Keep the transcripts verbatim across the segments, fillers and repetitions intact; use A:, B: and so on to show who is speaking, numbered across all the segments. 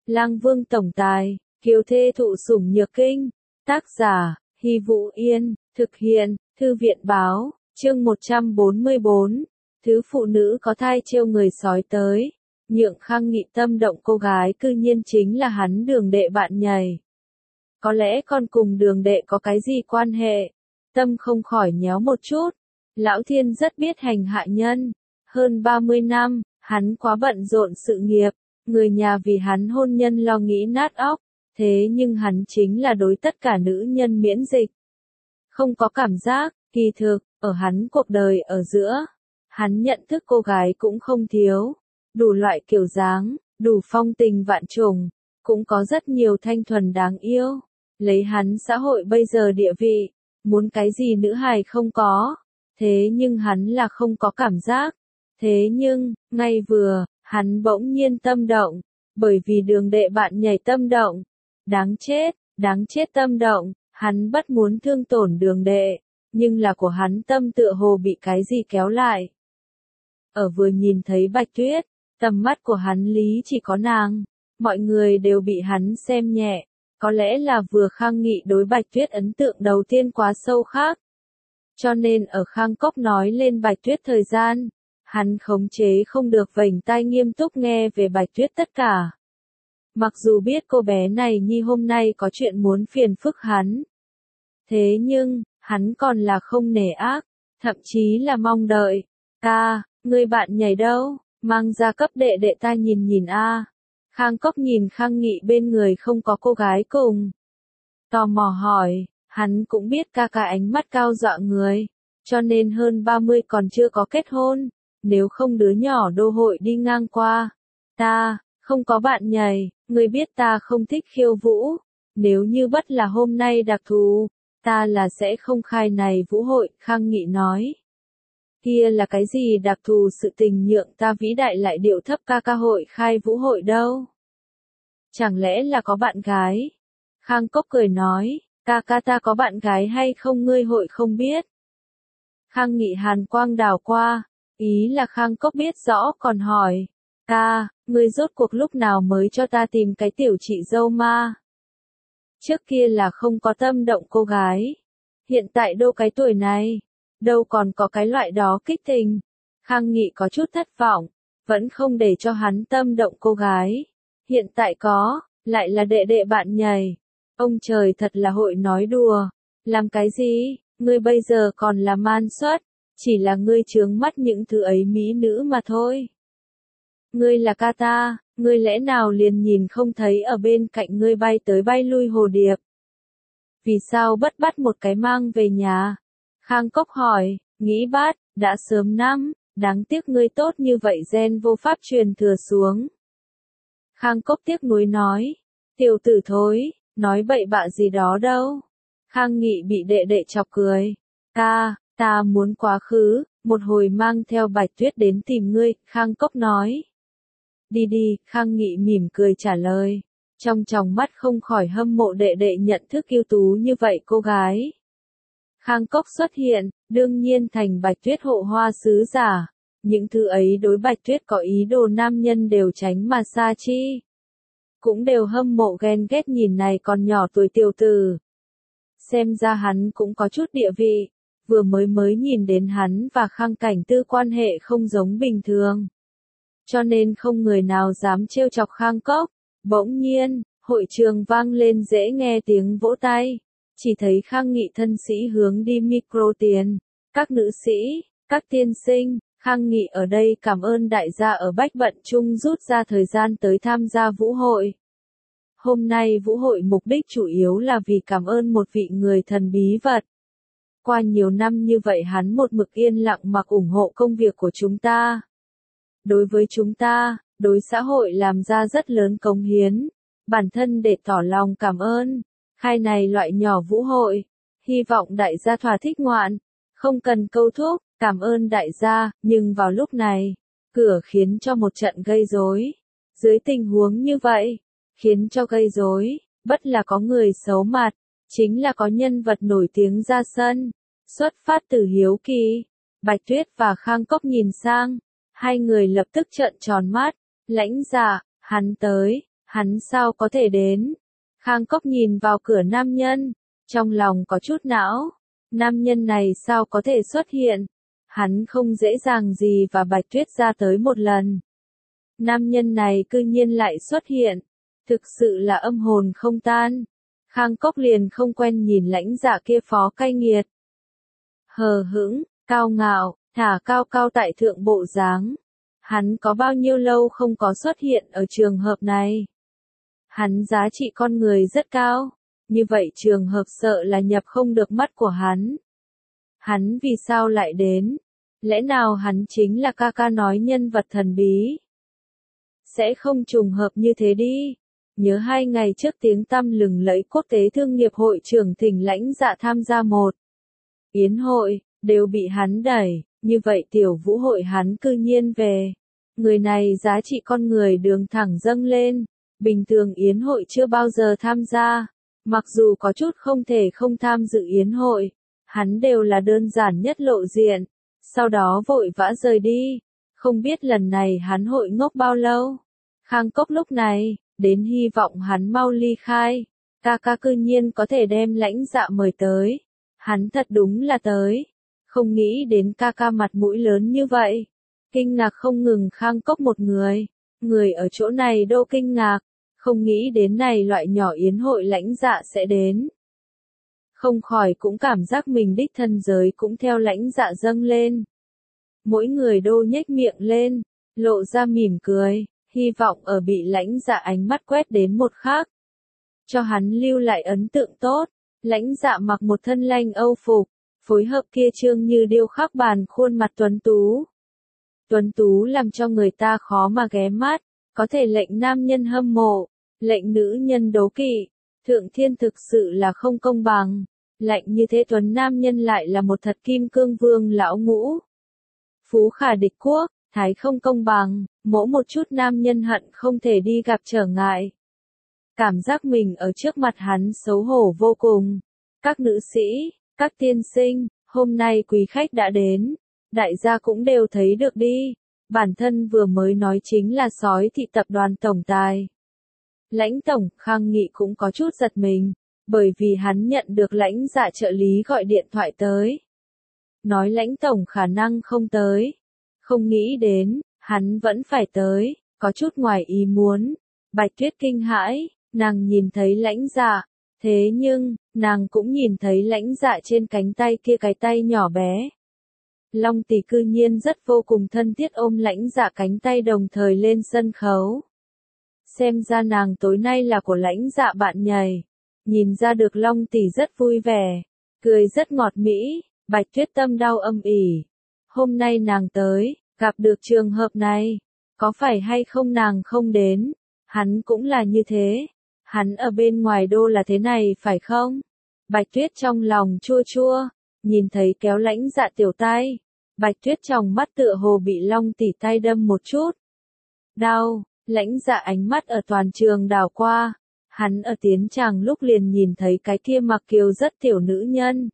A: Lang Vương tổng tài, kiều thê thụ sủng nhược kinh. Tác giả, Hy Vũ Yên, thực hiện, Thư viện báo, chương một trăm bốn mươi bốn. Thứ phụ nữ có thai trêu người sói tới. Nhượng Khang Nghị tâm động cô gái cư nhiên chính là hắn Đường đệ bạn nhầy. Có lẽ con cùng Đường đệ có cái gì quan hệ? Tâm không khỏi nhéo một chút. Lão Thiên rất biết hành hạ nhân. Hơn ba mươi năm, hắn quá bận rộn sự nghiệp. Người nhà vì hắn hôn nhân lo nghĩ nát óc. Thế nhưng hắn chính là đối tất cả nữ nhân miễn dịch. Không có cảm giác, kỳ thực, ở hắn cuộc đời ở giữa. Hắn nhận thức cô gái cũng không thiếu. Đủ loại kiểu dáng, đủ phong tình vạn trùng. Cũng có rất nhiều thanh thuần đáng yêu. Lấy hắn xã hội bây giờ địa vị. Muốn cái gì nữ hài không có. Thế nhưng hắn là không có cảm giác. Thế nhưng, ngay vừa, hắn bỗng nhiên tâm động. Bởi vì Đường đệ bạn nhảy tâm động. Đáng chết, đáng chết tâm động. Hắn bất muốn thương tổn Đường đệ. Nhưng là của hắn tâm tựa hồ bị cái gì kéo lại. Ở vừa nhìn thấy Bạch Tuyết, tầm mắt của hắn lý chỉ có nàng. Mọi người đều bị hắn xem nhẹ. Có lẽ là vừa Khang Nghị đối Bạch Tuyết ấn tượng đầu tiên quá sâu khác. Cho nên ở Khang Cốc nói lên Bạch Tuyết thời gian, hắn khống chế không được vểnh tai nghiêm túc nghe về Bạch Tuyết tất cả. Mặc dù biết cô bé này nhi hôm nay có chuyện muốn phiền phức hắn. Thế nhưng, hắn còn là không nể ác, thậm chí là mong đợi. Ta, người bạn nhảy đâu, mang ra cấp đệ đệ ta nhìn nhìn a. Khang Cốc nhìn Khang Nghị bên người không có cô gái cùng. Tò mò hỏi, hắn cũng biết ca ca ánh mắt cao dọa người, cho nên hơn ba mươi còn chưa có kết hôn, nếu không đứa nhỏ đô hội đi ngang qua. Ta, không có bạn nhảy, người biết ta không thích khiêu vũ, nếu như bất là hôm nay đặc thù, ta là sẽ không khai này vũ hội, Khang Nghị nói. Kia là cái gì đặc thù sự tình nhượng ta vĩ đại lại điệu thấp ca ca hội khai vũ hội đâu? Chẳng lẽ là có bạn gái? Khang Cốc cười nói, ca ca ta có bạn gái hay không ngươi hội không biết. Khang Nghị hàn quang đảo qua, ý là Khang Cốc biết rõ còn hỏi, ca, ngươi rốt cuộc lúc nào mới cho ta tìm cái tiểu chị dâu ma? Trước kia là không có tâm động cô gái, hiện tại đâu cái tuổi này, đâu còn có cái loại đó kích tình. Khang Nghị có chút thất vọng, vẫn không để cho hắn tâm động cô gái. Hiện tại có, lại là đệ đệ bạn nhảy. Ông trời thật là hội nói đùa. Làm cái gì, ngươi bây giờ còn là man xuất, chỉ là ngươi chướng mắt những thứ ấy mỹ nữ mà thôi. Ngươi là ca ta, ngươi lẽ nào liền nhìn không thấy ở bên cạnh ngươi bay tới bay lui hồ điệp. Vì sao bất bắt một cái mang về nhà? Khang Cốc hỏi, nghĩ bắt, đã sớm năm, đáng tiếc ngươi tốt như vậy gen vô pháp truyền thừa xuống. Khang Cốc tiếc nuối nói, tiểu tử thối, nói bậy bạ gì đó đâu. Khang Nghị bị đệ đệ chọc cười, ta, ta muốn quá khứ, một hồi mang theo Bạch Tuyết đến tìm ngươi, Khang Cốc nói. Đi đi, Khang Nghị mỉm cười trả lời, trong tròng mắt không khỏi hâm mộ đệ đệ nhận thức ưu tú như vậy cô gái. Khang Cốc xuất hiện, đương nhiên thành Bạch Tuyết hộ hoa sứ giả. Những thứ ấy đối Bạch Tuyết có ý đồ nam nhân đều tránh mà xa chi. Cũng đều hâm mộ ghen ghét nhìn này còn nhỏ tuổi tiểu tử. Xem ra hắn cũng có chút địa vị, vừa mới mới nhìn đến hắn và Khang Cảnh Tư quan hệ không giống bình thường. Cho nên không người nào dám trêu chọc Khang Cốc. Bỗng nhiên, hội trường vang lên dễ nghe tiếng vỗ tay. Chỉ thấy Khang Nghị thân sĩ hướng đi micro tiền. Các nữ sĩ, các tiên sinh, Khang Nghị ở đây cảm ơn đại gia ở bách bận chung rút ra thời gian tới tham gia vũ hội. Hôm nay vũ hội mục đích chủ yếu là vì cảm ơn một vị người thần bí vật. Qua nhiều năm như vậy hắn một mực yên lặng mặc ủng hộ công việc của chúng ta. Đối với chúng ta, đối xã hội làm ra rất lớn cống hiến. Bản thân để tỏ lòng cảm ơn. Khai này loại nhỏ vũ hội. Hy vọng đại gia thỏa thích ngoạn. Không cần câu thúc, cảm ơn đại gia, nhưng vào lúc này, cửa khiến cho một trận gây rối. Dưới tình huống như vậy, khiến cho gây rối, bất là có người xấu mặt, chính là có nhân vật nổi tiếng ra sân. Xuất phát từ hiếu kỳ, Bạch Tuyết và Khang Cốc nhìn sang, hai người lập tức trợn tròn mắt, lãnh dạ, hắn tới, Hắn sao có thể đến? Khang Cốc nhìn vào cửa nam nhân, trong lòng có chút não. Nam nhân này sao có thể xuất hiện? Hắn không dễ dàng gì và Bạch Tuyết ra tới một lần. Nam nhân này cư nhiên lại xuất hiện. Thực sự là âm hồn không tan. Khang Cốc liền không quen nhìn lãnh dạ kia phó cay nghiệt. Hờ hững, cao ngạo, thả cao cao tại thượng bộ dáng. Hắn có bao nhiêu lâu không có xuất hiện ở trường hợp này. Hắn giá trị con người rất cao. Như vậy trường hợp sợ là nhập không được mắt của hắn. Hắn vì sao lại đến? Lẽ nào hắn chính là ca ca nói nhân vật thần bí? Sẽ không trùng hợp như thế đi. Nhớ hai ngày trước tiếng tăm lừng lẫy quốc tế thương nghiệp hội trưởng thỉnh lãnh dạ tham gia một yến hội, đều bị hắn đẩy, như vậy tiểu vũ hội hắn cư nhiên về. Người này giá trị con người đường thẳng dâng lên, bình thường yến hội chưa bao giờ tham gia, mặc dù có chút không thể không tham dự yến hội, hắn đều là đơn giản nhất lộ diện, sau đó vội vã rời đi, không biết lần này hắn hội ngốc bao lâu. Khang Cốc lúc này, đến hy vọng hắn mau ly khai, ca ca cư nhiên có thể đem lãnh dạ mời tới, hắn thật đúng là tới, không nghĩ đến ca ca mặt mũi lớn như vậy, kinh ngạc không ngừng Khang Cốc một người, người ở chỗ này đâu kinh ngạc, không nghĩ đến này loại nhỏ yến hội lãnh dạ sẽ đến. Không khỏi cũng cảm giác mình đích thân giới cũng theo lãnh dạ dâng lên. Mỗi người đô nhếch miệng lên, lộ ra mỉm cười, hy vọng ở bị lãnh dạ ánh mắt quét đến một khắc. Cho hắn lưu lại ấn tượng tốt, lãnh dạ mặc một thân lanh âu phục, phối hợp kia trương như điêu khắc bàn khuôn mặt tuấn tú. Tuấn tú làm cho người ta khó mà ghé mắt, có thể lệnh nam nhân hâm mộ, lệnh nữ nhân đố kỵ. Thượng thiên thực sự là không công bằng, lạnh như thế tuấn nam nhân lại là một thật kim cương vương lão ngũ. Phú khả địch quốc, thái không công bằng, mỗi một chút nam nhân hận không thể đi gặp trở ngại. Cảm giác mình ở trước mặt hắn xấu hổ vô cùng. Các nữ sĩ, các tiên sinh, hôm nay quý khách đã đến, đại gia cũng đều thấy được đi, bản thân vừa mới nói chính là sói thị tập đoàn tổng tài. Lãnh tổng, Khang Nghị cũng có chút giật mình, bởi vì hắn nhận được lãnh dạ trợ lý gọi điện thoại tới. Nói lãnh tổng khả năng không tới. Không nghĩ đến, hắn vẫn phải tới, có chút ngoài ý muốn. Bạch Tuyết kinh hãi, nàng nhìn thấy lãnh dạ, thế nhưng, nàng cũng nhìn thấy lãnh dạ trên cánh tay kia cái tay nhỏ bé. Long tỷ cư nhiên rất vô cùng thân thiết ôm lãnh dạ cánh tay đồng thời lên sân khấu. Xem ra nàng tối nay là của lãnh dạ bạn nhảy. Nhìn ra được Long tỷ rất vui vẻ, cười rất ngọt mỹ, Bạch Tuyết tâm đau âm ỉ. Hôm nay nàng tới, gặp được trường hợp này, có phải hay không nàng không đến, hắn cũng là như thế, hắn ở bên ngoài đô là thế này phải không? Bạch Tuyết trong lòng chua chua, nhìn thấy kéo lãnh dạ tiểu tay, Bạch Tuyết trong mắt tựa hồ bị Long tỷ tay đâm một chút. Đau, lãnh dạ ánh mắt ở toàn trường đảo qua, hắn ở tiến tràng lúc liền nhìn thấy cái kia mặc kiều rất tiểu nữ nhân.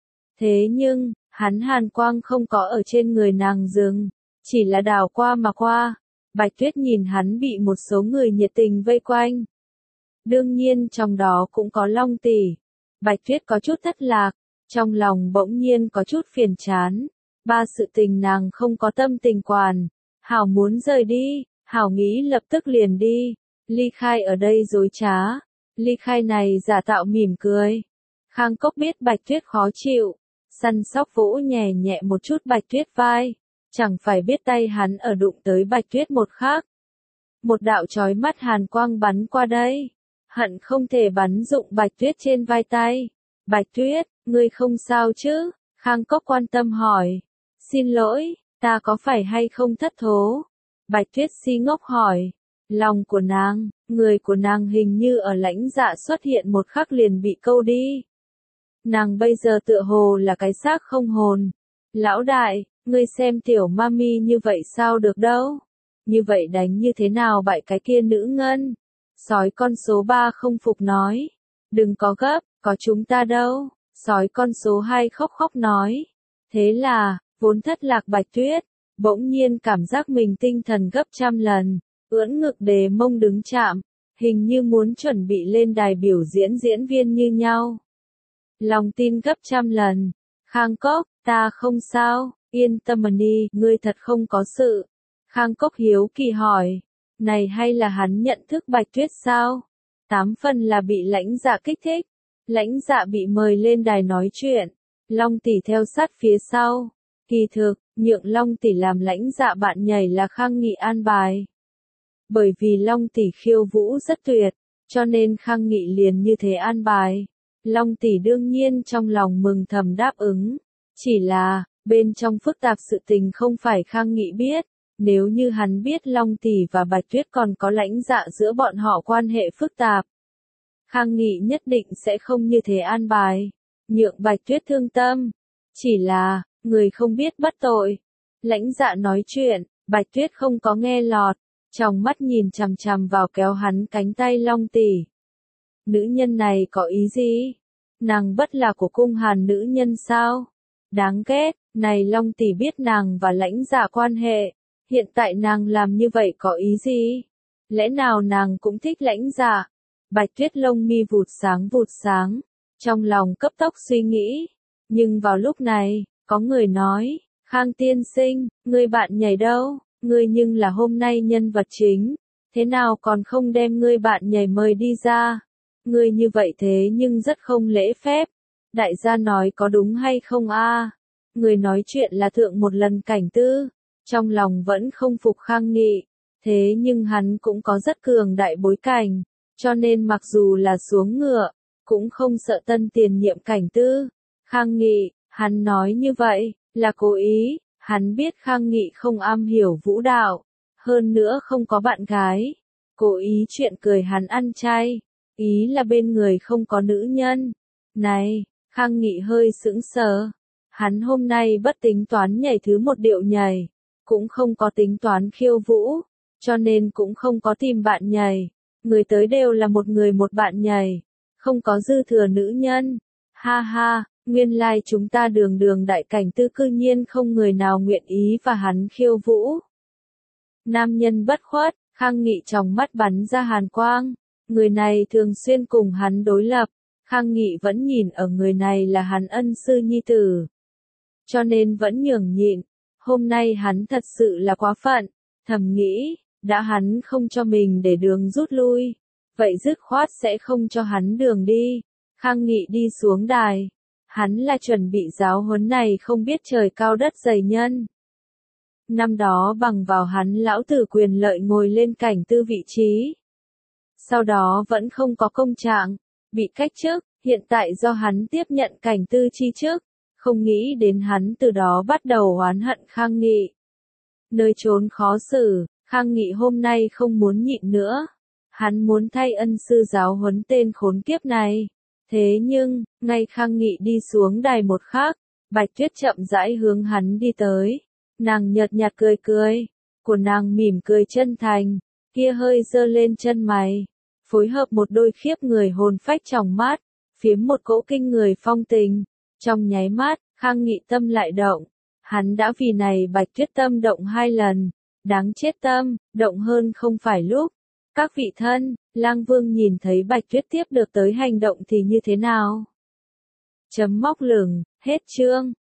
A: Thế nhưng, hắn hàn quang không có ở trên người nàng dừng, chỉ là đảo qua mà qua. Bạch Tuyết nhìn hắn bị một số người nhiệt tình vây quanh. Đương nhiên trong đó cũng có Long tỷ. Bạch Tuyết có chút thất lạc, trong lòng bỗng nhiên có chút phiền chán. Ba sự tình nàng không có tâm tình quản. Hảo muốn rời đi, Hảo nghĩ lập tức liền đi. Ly khai ở đây dối trá. Ly khai này giả tạo mỉm cười. Khang Cốc biết Bạch Tuyết khó chịu. Săn sóc vỗ nhẹ nhẹ một chút Bạch Tuyết vai. Chẳng phải biết tay hắn ở đụng tới Bạch Tuyết một khắc. Một đạo chói mắt hàn quang bắn qua đây. Hận không thể bắn dụng Bạch Tuyết trên vai tay. Bạch Tuyết, ngươi không sao chứ? Khang Cốc quan tâm hỏi. Xin lỗi, ta có phải hay không thất thố? Bạch Tuyết si ngốc hỏi. Lòng của nàng, người của nàng hình như ở lãnh dạ xuất hiện một khắc liền bị câu đi. Nàng bây giờ tựa hồ là cái xác không hồn. Lão đại, ngươi xem tiểu mami như vậy sao được đâu? Như vậy đánh như thế nào bại cái kia nữ ngân? Sói con số ba không phục nói. Đừng có gấp, có chúng ta đâu. Sói con số hai khóc khóc nói. Thế là, vốn thất lạc Bạch Tuyết, bỗng nhiên cảm giác mình tinh thần gấp trăm lần, ưỡn ngực đề mông đứng chạm, hình như muốn chuẩn bị lên đài biểu diễn diễn viên như nhau. Lòng tin gấp trăm lần. Khang Cốc, ta không sao, yên tâm đi, ngươi thật không có sự. Khang Cốc hiếu kỳ hỏi, này hay là hắn nhận thức Bạch Tuyết sao? Tám phần là bị lãnh dạ kích thích. Lãnh dạ bị mời lên đài nói chuyện. Long tỷ theo sát phía sau. Kỳ thực, nhượng Long tỷ làm lãnh dạ bạn nhảy là Khang Nghị an bài. Bởi vì Long tỷ khiêu vũ rất tuyệt, cho nên Khang Nghị liền như thế an bài. Long tỷ đương nhiên trong lòng mừng thầm đáp ứng. Chỉ là, bên trong phức tạp sự tình không phải Khang Nghị biết. Nếu như hắn biết Long tỷ và Bạch Tuyết còn có lãnh dạ giữa bọn họ quan hệ phức tạp, Khang Nghị nhất định sẽ không như thế an bài, nhượng Bạch Tuyết thương tâm. Chỉ là, người không biết bất tội. Lãnh dạ nói chuyện, Bạch Tuyết không có nghe lọt, trong mắt nhìn chằm chằm vào kéo hắn cánh tay Long tỷ. Nữ nhân này có ý gì? Nàng bất là của cung Hàn nữ nhân sao? Đáng ghét, này Long tỷ biết nàng và lãnh dạ quan hệ, hiện tại nàng làm như vậy có ý gì? Lẽ nào nàng cũng thích lãnh dạ? Bạch Tuyết lông mi vụt sáng vụt sáng, trong lòng cấp tốc suy nghĩ. Nhưng vào lúc này, có người nói, Khang tiên sinh, ngươi bạn nhảy đâu? Ngươi nhưng là hôm nay nhân vật chính, thế nào còn không đem ngươi bạn nhảy mời đi ra? Ngươi như vậy thế nhưng rất không lễ phép. Đại gia nói có đúng hay không a? Người nói chuyện là thượng một lần Cảnh Tư, trong lòng vẫn không phục Khang Nghị, thế nhưng hắn cũng có rất cường đại bối cảnh, cho nên mặc dù là xuống ngựa, cũng không sợ tân tiền nhiệm Cảnh Tư. Khang Nghị, hắn nói như vậy, là cố ý, hắn biết Khang Nghị không am hiểu vũ đạo, hơn nữa không có bạn gái, cố ý chuyện cười hắn ăn chay, ý là bên người không có nữ nhân. Này, Khang Nghị hơi sững sờ, hắn hôm nay bất tính toán nhảy thứ một điệu nhảy, cũng không có tính toán khiêu vũ, cho nên cũng không có tìm bạn nhảy, người tới đều là một người một bạn nhảy, không có dư thừa nữ nhân. Ha ha, nguyên lai like chúng ta đường đường đại Cảnh Tư cư nhiên không người nào nguyện ý và hắn khiêu vũ. Nam nhân bất khuất, Khang Nghị trong mắt bắn ra hàn quang, người này thường xuyên cùng hắn đối lập, Khang Nghị vẫn nhìn ở người này là hắn ân sư nhi tử, cho nên vẫn nhường nhịn. Hôm nay hắn thật sự là quá phận, thầm nghĩ, đã hắn không cho mình để đường rút lui, vậy dứt khoát sẽ không cho hắn đường đi. Khang Nghị đi xuống đài, hắn là chuẩn bị giáo huấn này không biết trời cao đất dày nhân. Năm đó bằng vào hắn lão tử quyền lợi ngồi lên Cảnh Tư vị trí. Sau đó vẫn không có công trạng, bị cách chức, hiện tại do hắn tiếp nhận Cảnh Tư chi chức, không nghĩ đến hắn từ đó bắt đầu oán hận Khang Nghị. Nơi trốn khó xử, Khang Nghị hôm nay không muốn nhịn nữa. Hắn muốn thay ân sư giáo huấn tên khốn kiếp này. Thế nhưng, ngay Khang Nghị đi xuống đài một khắc, Bạch Tuyết chậm rãi hướng hắn đi tới. Nàng nhợt nhạt cười cười, của nàng mỉm cười chân thành, kia hơi dơ lên chân mày, phối hợp một đôi khiếp người hồn phách trong mắt, phiếm một cỗ kinh người phong tình. Trong nháy mắt, Khang Nghị tâm lại động, hắn đã vì này Bạch Tuyết tâm động hai lần, đáng chết tâm, động hơn không phải lúc. Các vị thân, Lang Vương nhìn thấy Bạch Tuyết tiếp được tới hành động thì như thế nào? Chấm móc lửng, hết chương.